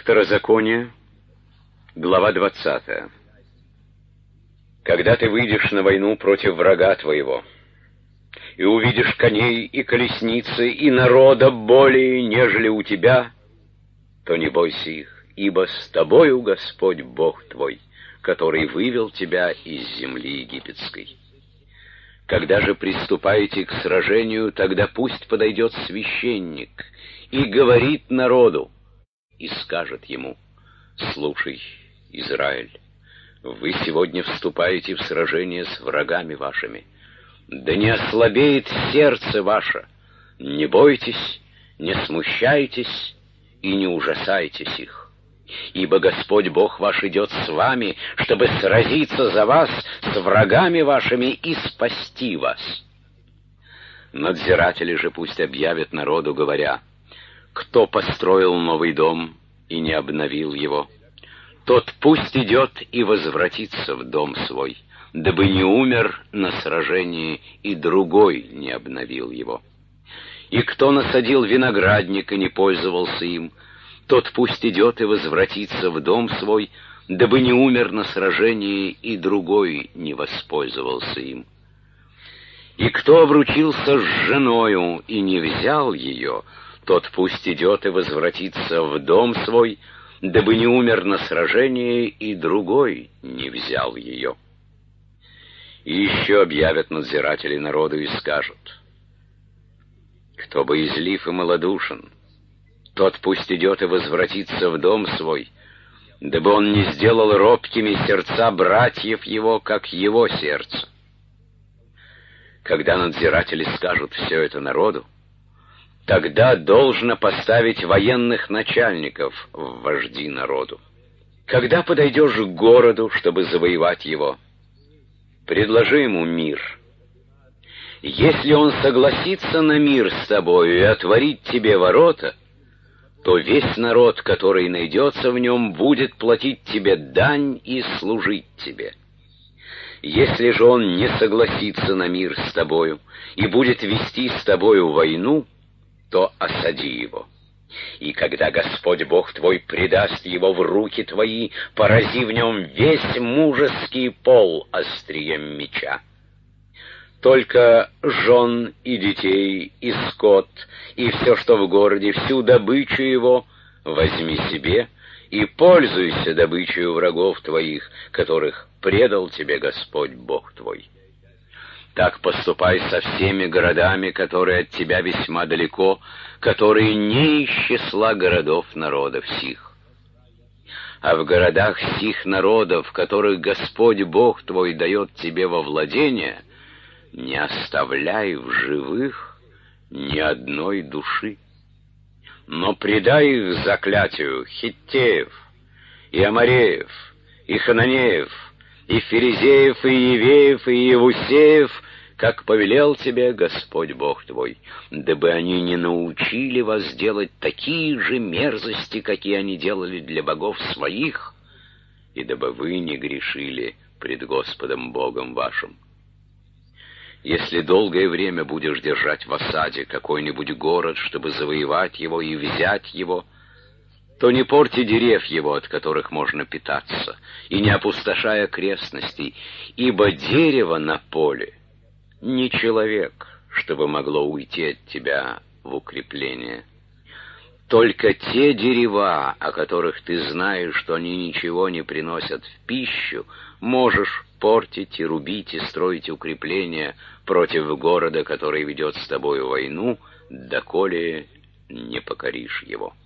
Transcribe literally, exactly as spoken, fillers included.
Второзаконие, глава двадцатая. Когда ты выйдешь на войну против врага твоего, и увидишь коней и колесницы, и народа более, нежели у тебя, то не бойся их, ибо с тобою Господь Бог твой, который вывел тебя из земли египетской. Когда же приступаете к сражению, тогда пусть подойдет священник и говорит народу, и скажет ему: слушай, Израиль, вы сегодня вступаете в сражение с врагами вашими. Да не ослабеет сердце ваше, не бойтесь, не смущайтесь и не ужасайтесь их. Ибо Господь Бог ваш идет с вами, чтобы сразиться за вас с врагами вашими и спасти вас. Надзиратели же пусть объявят народу, говоря: кто построил новый дом и не обновил его, тот пусть идет и возвратится в дом свой, дабы не умер на сражении и другой не обновил его. И кто насадил виноградник и не пользовался им, тот пусть идет и возвратится в дом свой, дабы не умер на сражении и другой не воспользовался им. И кто обручился с женою и не взял ее, тот пусть идет и возвратится в дом свой, дабы не умер на сражении и другой не взял ее. И еще объявят надзиратели народу и скажут: кто боязлив и малодушен, тот пусть идет и возвратится в дом свой, дабы он не сделал робкими сердца братьев его, как его сердце. Когда надзиратели скажут все это народу, тогда должно поставить военных начальников в вожди народу. Когда подойдешь к городу, чтобы завоевать его, предложи ему мир. Если он согласится на мир с тобою и отворит тебе ворота, то весь народ, который найдется в нем, будет платить тебе дань и служить тебе. Если же он не согласится на мир с тобою и будет вести с тобою войну, то осади его. И когда Господь Бог твой предаст его в руки твои, порази в нем весь мужеский пол острием меча. Только жен и детей, и скот, и все, что в городе, всю добычу его возьми себе и пользуйся добычей врагов твоих, которых предал тебе Господь Бог твой. Так поступай со всеми городами, которые от тебя весьма далеко, которые не из числа городов народов сих. А в городах сих народов, которых Господь Бог твой дает тебе во владение, не оставляй в живых ни одной души, но предай их заклятию Хиттеев, и Амореев, и Хананеев, и Ферезеев, и Евеев, и Евусеев, как повелел тебе Господь Бог твой, дабы они не научили вас делать такие же мерзости, какие они делали для богов своих, и дабы вы не грешили пред Господом Богом вашим. Если долгое время будешь держать в осаде какой-нибудь город, чтобы завоевать его и взять его, то не порти дерев его, от которых можно питаться, и не опустошай окрестностей, ибо дерево на поле не человек, чтобы могло уйти от тебя в укрепление. Только те дерева, о которых ты знаешь, что они ничего не приносят в пищу, можешь портить и рубить и строить укрепления против города, который ведет с тобою войну, доколе не покоришь его.